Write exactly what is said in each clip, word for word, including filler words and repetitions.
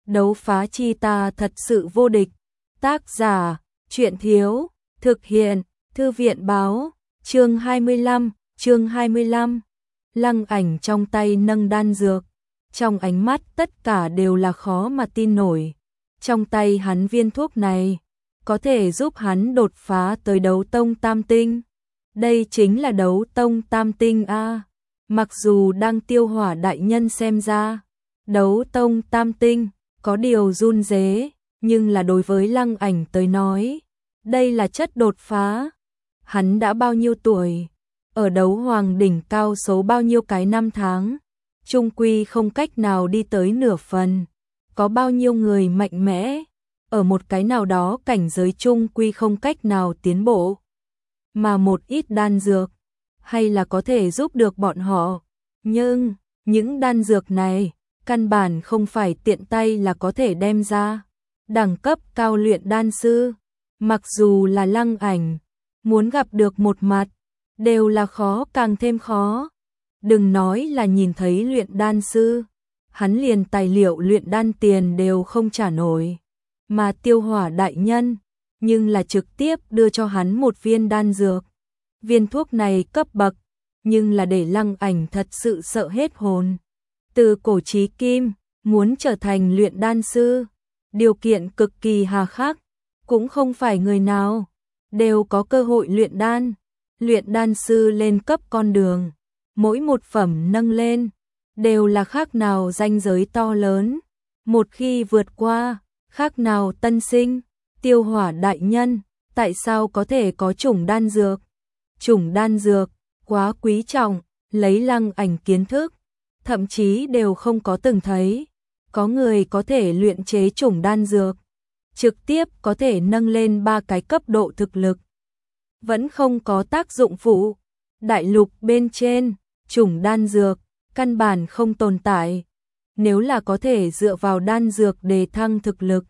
Đấu phá chi ta thật sự vô địch. Tác giả, Truyện Thiếu, thực hiện, Thư viện Báo, chương hai mươi lăm, chương hai mươi lăm. Lăng Ảnh trong tay nâng đan dược, trong ánh mắt tất cả đều là khó mà tin nổi. Trong tay hắn viên thuốc này, có thể giúp hắn đột phá tới đấu tông tam tinh. Đây chính là đấu tông tam tinh a. Mặc dù đang Tiêu Hỏa đại nhân xem ra, đấu tông tam tinh có điều run rế, nhưng là đối với Lăng Ảnh tới nói, đây là chất đột phá. Hắn đã bao nhiêu tuổi, ở đấu hoàng đỉnh cao số bao nhiêu cái năm tháng, chung quy không cách nào đi tới nửa phần. Có bao nhiêu người mạnh mẽ, ở một cái nào đó cảnh giới chung quy không cách nào tiến bộ. Mà một ít đan dược, hay là có thể giúp được bọn họ. Nhưng, những đan dược này, căn bản không phải tiện tay là có thể đem ra. Đẳng cấp cao luyện đan sư, mặc dù là Lăng Ảnh, muốn gặp được một mặt, đều là khó càng thêm khó. Đừng nói là nhìn thấy luyện đan sư, hắn liền tài liệu luyện đan tiền đều không trả nổi. Mà Tiêu Hỏa đại nhân, nhưng là trực tiếp đưa cho hắn một viên đan dược. Viên thuốc này cấp bậc, nhưng là để Lăng Ảnh thật sự sợ hết hồn. Từ cổ chí kim, muốn trở thành luyện đan sư, điều kiện cực kỳ hà khắc, cũng không phải người nào đều có cơ hội luyện đan. Luyện đan sư lên cấp con đường, mỗi một phẩm nâng lên, đều là khác nào ranh giới to lớn. Một khi vượt qua, khác nào tân sinh. Tiêu Hỏa đại nhân, tại sao có thể có chủng đan dược? Chủng đan dược, quá quý trọng, lấy Lăng Ảnh kiến thức, thậm chí đều không có từng thấy. Có người có thể luyện chế chủng đan dược, trực tiếp có thể nâng lên ba cái cấp độ thực lực. Vẫn không có tác dụng phụ. Đại lục bên trên, chủng đan dược, căn bản không tồn tại. Nếu là có thể dựa vào đan dược để thăng thực lực,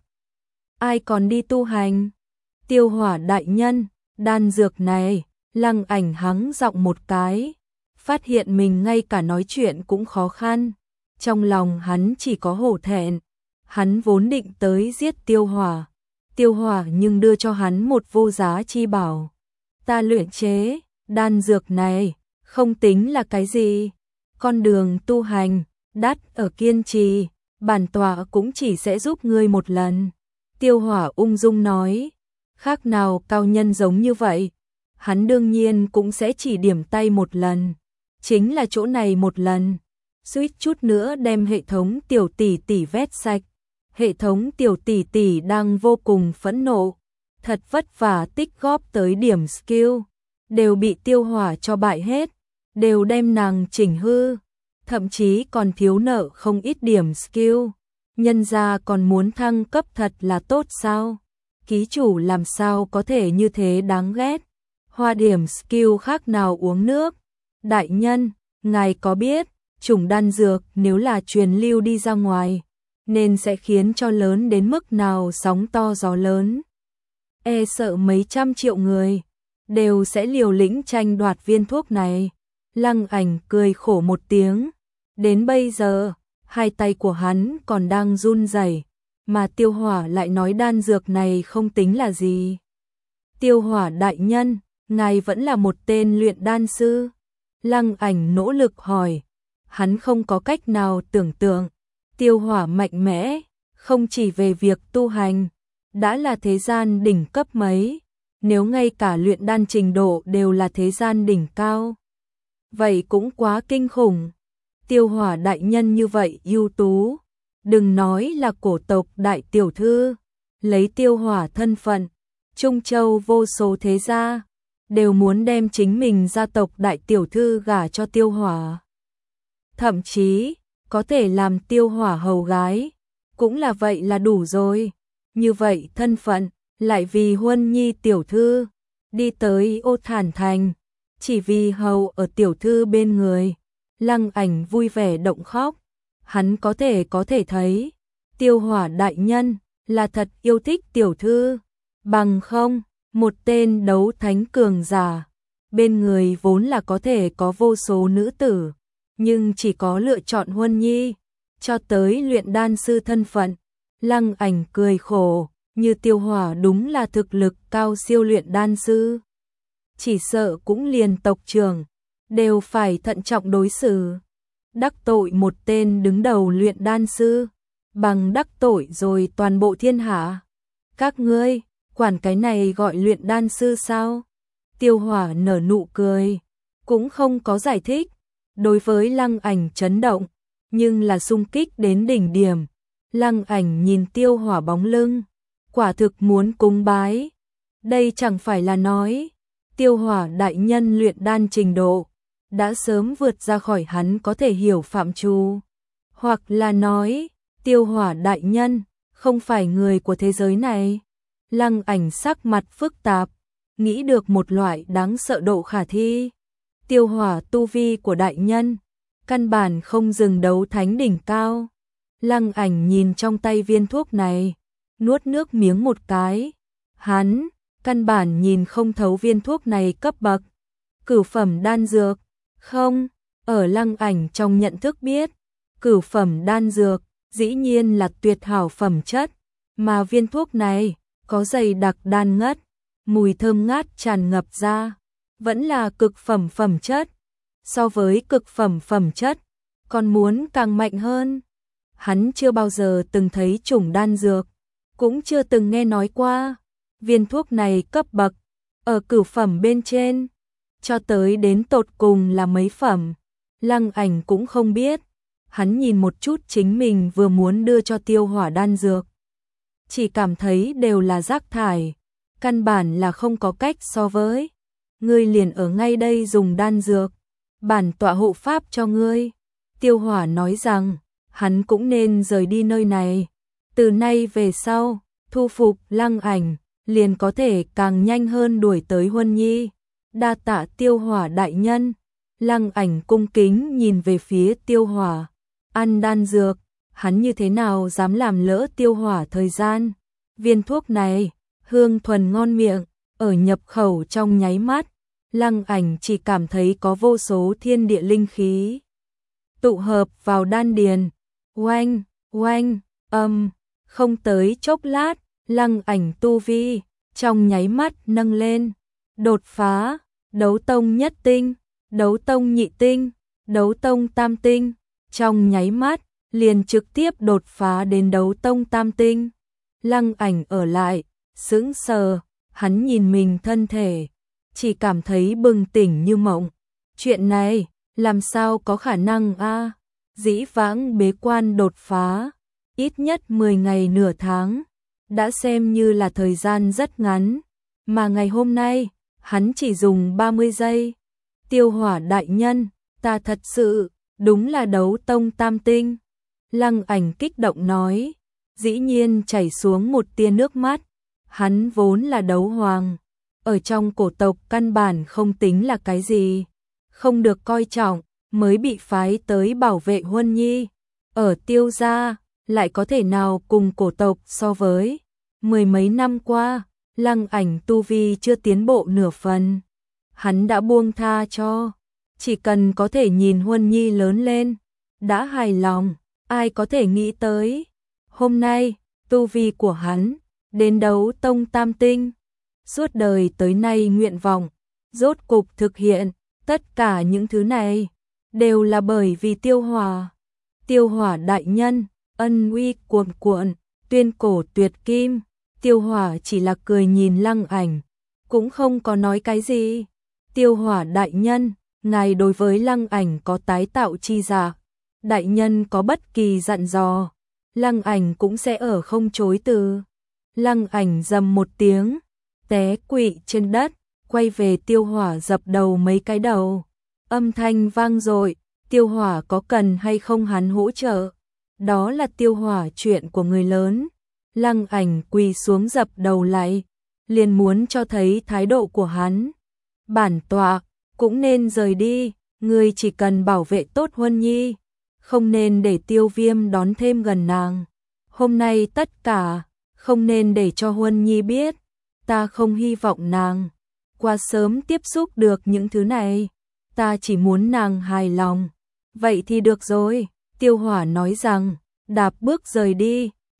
ai còn đi tu hành? Tiêu Hỏa đại nhân, đan dược này, Lăng Ảnh hắng giọng một cái, phát hiện mình ngay cả nói chuyện cũng khó khăn. Trong lòng hắn chỉ có hổ thẹn, hắn vốn định tới giết Tiêu Hỏa. Tiêu Hỏa nhưng đưa cho hắn một vô giá chi bảo. Ta luyện chế, đan dược này, không tính là cái gì. Con đường tu hành, đắt ở kiên trì, bản tọa cũng chỉ sẽ giúp ngươi một lần. Tiêu Hỏa ung dung nói, khác nào cao nhân giống như vậy. Hắn đương nhiên cũng sẽ chỉ điểm tay một lần, chính là chỗ này một lần, suýt chút nữa đem hệ thống tiểu tỷ tỷ vét sạch. Hệ thống tiểu tỷ tỷ đang vô cùng phẫn nộ, thật vất vả tích góp tới điểm skill, đều bị Tiêu Hỏa cho bại hết, đều đem nàng chỉnh hư, thậm chí còn thiếu nợ không ít điểm skill. Nhân gia còn muốn thăng cấp thật là tốt sao? Ký chủ làm sao có thể như thế đáng ghét? Hoa điểm skill khác nào uống nước. Đại nhân, ngài có biết, chủng đan dược nếu là truyền lưu đi ra ngoài, nên sẽ khiến cho lớn đến mức nào sóng to gió lớn. E sợ mấy trăm triệu người đều sẽ liều lĩnh tranh đoạt viên thuốc này. Lăng Ảnh cười khổ một tiếng. Đến bây giờ, hai tay của hắn còn đang run rẩy, mà Tiêu Hỏa lại nói đan dược này không tính là gì. Tiêu Hỏa đại nhân, ngài vẫn là một tên luyện đan sư. Lăng Ảnh nỗ lực hỏi. Hắn không có cách nào tưởng tượng, Tiêu Hỏa mạnh mẽ, không chỉ về việc tu hành, đã là thế gian đỉnh cấp mấy, nếu ngay cả luyện đan trình độ đều là thế gian đỉnh cao. Vậy cũng quá kinh khủng. Tiêu Hỏa đại nhân như vậy ưu tú, đừng nói là cổ tộc đại tiểu thư, lấy Tiêu Hỏa thân phận, Trung Châu vô số thế gia, đều muốn đem chính mình gia tộc đại tiểu thư gả cho Tiêu Hỏa. Thậm chí, có thể làm Tiêu Hỏa hầu gái, cũng là vậy là đủ rồi. Như vậy thân phận, lại vì huân nhi tiểu thư, đi tới Ô Thản Thành, chỉ vì hầu ở tiểu thư bên người. Lăng Ảnh vui vẻ động khóc, hắn có thể có thể thấy, Tiêu Hỏa đại nhân, là thật yêu thích tiểu thư, bằng không, một tên đấu thánh cường giả, bên người vốn là có thể có vô số nữ tử, nhưng chỉ có lựa chọn huân nhi, cho tới luyện đan sư thân phận, Lăng Ảnh cười khổ, như Tiêu Hỏa đúng là thực lực cao siêu luyện đan sư. Chỉ sợ cũng liền tộc trưởng, đều phải thận trọng đối xử. Đắc tội một tên đứng đầu luyện đan sư, bằng đắc tội rồi toàn bộ thiên hạ. Các ngươi, quản cái này gọi luyện đan sư sao? Tiêu Hỏa nở nụ cười, cũng không có giải thích. Đối với Lăng Ảnh chấn động, nhưng là xung kích đến đỉnh điểm. Lăng Ảnh nhìn Tiêu Hỏa bóng lưng, quả thực muốn cúng bái. Đây chẳng phải là nói, Tiêu Hỏa đại nhân luyện đan trình độ đã sớm vượt ra khỏi hắn có thể hiểu phạm trù, hoặc là nói, Tiêu Hỏa đại nhân không phải người của thế giới này. Lăng Ảnh sắc mặt phức tạp, nghĩ được một loại đáng sợ độ khả thi. Tiêu Hỏa tu vi của đại nhân, căn bản không dừng đấu thánh đỉnh cao. Lăng Ảnh nhìn trong tay viên thuốc này, nuốt nước miếng một cái. Hắn, căn bản nhìn không thấu viên thuốc này cấp bậc. Cửu phẩm đan dược, không, ở Lăng Ảnh trong nhận thức biết, cửu phẩm đan dược, dĩ nhiên là tuyệt hảo phẩm chất, mà viên thuốc này, có dày đặc đan ngất, mùi thơm ngát tràn ngập ra, vẫn là cực phẩm phẩm chất. So với cực phẩm phẩm chất, còn muốn càng mạnh hơn. Hắn chưa bao giờ từng thấy chủng đan dược, cũng chưa từng nghe nói qua. Viên thuốc này cấp bậc, ở cửu phẩm bên trên, cho tới đến tột cùng là mấy phẩm, Lăng Ảnh cũng không biết. Hắn nhìn một chút chính mình vừa muốn đưa cho Tiêu Hỏa đan dược, chỉ cảm thấy đều là rác thải, căn bản là không có cách so với. Ngươi liền ở ngay đây dùng đan dược, bản tọa hộ pháp cho ngươi. Tiêu Hỏa nói rằng, hắn cũng nên rời đi nơi này. Từ nay về sau, thu phục Lăng Ảnh, liền có thể càng nhanh hơn đuổi tới Huân Nhi. Đa tạ Tiêu Hỏa đại nhân. Lăng Ảnh cung kính nhìn về phía Tiêu Hỏa. Ăn đan dược, hắn như thế nào dám làm lỡ Tiêu Hỏa thời gian. Viên thuốc này, hương thuần ngon miệng, ở nhập khẩu trong nháy mắt, Lăng Ảnh chỉ cảm thấy có vô số thiên địa linh khí tụ hợp vào đan điền. Oanh, oanh, âm, không tới chốc lát, Lăng Ảnh tu vi trong nháy mắt nâng lên, đột phá, đấu tông nhất tinh, đấu tông nhị tinh, đấu tông tam tinh, trong nháy mắt liền trực tiếp đột phá đến đấu tông tam tinh. Lăng Ảnh ở lại, sững sờ, hắn nhìn mình thân thể, chỉ cảm thấy bừng tỉnh như mộng. Chuyện này, làm sao có khả năng a? Dĩ vãng bế quan đột phá, ít nhất mười ngày nửa tháng, đã xem như là thời gian rất ngắn, mà ngày hôm nay, hắn chỉ dùng ba mươi giây. Tiêu Hỏa đại nhân, ta thật sự, đúng là đấu tông tam tinh. Lăng Ảnh kích động nói, dĩ nhiên chảy xuống một tia nước mắt. Hắn vốn là đấu hoàng, ở trong cổ tộc căn bản không tính là cái gì, không được coi trọng, mới bị phái tới bảo vệ Huân Nhi. Ở Tiêu gia, lại có thể nào cùng cổ tộc so với. Mười mấy năm qua, Lăng Ảnh tu vi chưa tiến bộ nửa phần. Hắn đã buông tha cho, chỉ cần có thể nhìn Huân Nhi lớn lên, đã hài lòng. Ai có thể nghĩ tới, hôm nay, tu vi của hắn, đến đấu tông tam tinh. Suốt đời tới nay nguyện vọng, rốt cục thực hiện. Tất cả những thứ này, đều là bởi vì Tiêu Hỏa. Tiêu Hỏa đại nhân, ân uy cuồn cuộn, tuyên cổ tuyệt kim. Tiêu Hỏa chỉ là cười nhìn Lăng Ảnh, cũng không có nói cái gì. Tiêu Hỏa đại nhân, ngài đối với Lăng Ảnh có tái tạo chi dạ. Đại nhân có bất kỳ dặn dò, Lăng Ảnh cũng sẽ ở không chối từ. Lăng Ảnh rầm một tiếng, té quỵ trên đất, quay về Tiêu Hỏa dập đầu mấy cái đầu. Âm thanh vang dội, Tiêu Hỏa có cần hay không hắn hỗ trợ? Đó là Tiêu Hỏa chuyện của người lớn. Lăng Ảnh quỳ xuống dập đầu lại, liền muốn cho thấy thái độ của hắn. Bản tọa cũng nên rời đi, ngươi chỉ cần bảo vệ tốt Huân Nhi, không nên để Tiêu Viêm đón thêm gần nàng. Hôm nay tất cả, không nên để cho Huân Nhi biết, ta không hy vọng nàng quá sớm tiếp xúc được những thứ này, ta chỉ muốn nàng hài lòng. Vậy thì được rồi, Tiêu Hỏa nói rằng, đạp bước rời đi,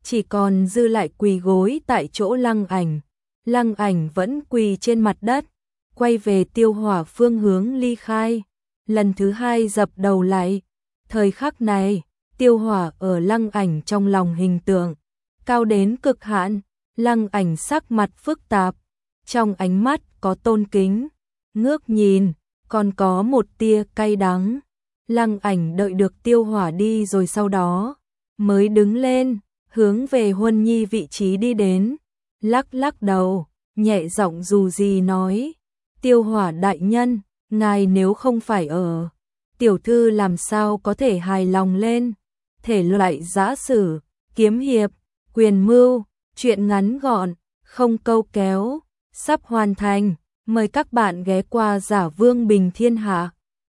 chỉ còn dư lại quỳ gối tại chỗ Lăng Ảnh. Lăng Ảnh vẫn quỳ trên mặt đất, quay về Tiêu Hỏa phương hướng ly khai, lần thứ hai dập đầu lại. Thời khắc này, Tiêu Hỏa ở Lăng Ảnh trong lòng hình tượng cao đến cực hạn, Lăng Ảnh sắc mặt phức tạp, trong ánh mắt có tôn kính, ngước nhìn, còn có một tia cay đắng. Lăng Ảnh đợi được Tiêu Hỏa đi rồi sau đó mới đứng lên, hướng về Huân Nhi vị trí đi đến, lắc lắc đầu, nhẹ giọng dù gì nói: "Tiêu Hỏa đại nhân, ngài nếu không phải ở, tiểu thư làm sao có thể hài lòng lên?" Thể loại giã sử, kiếm hiệp, quyền mưu, truyện ngắn gọn, không câu kéo, sắp hoàn thành. Mời các bạn ghé qua Giả Vương Bình Thiên Hạ.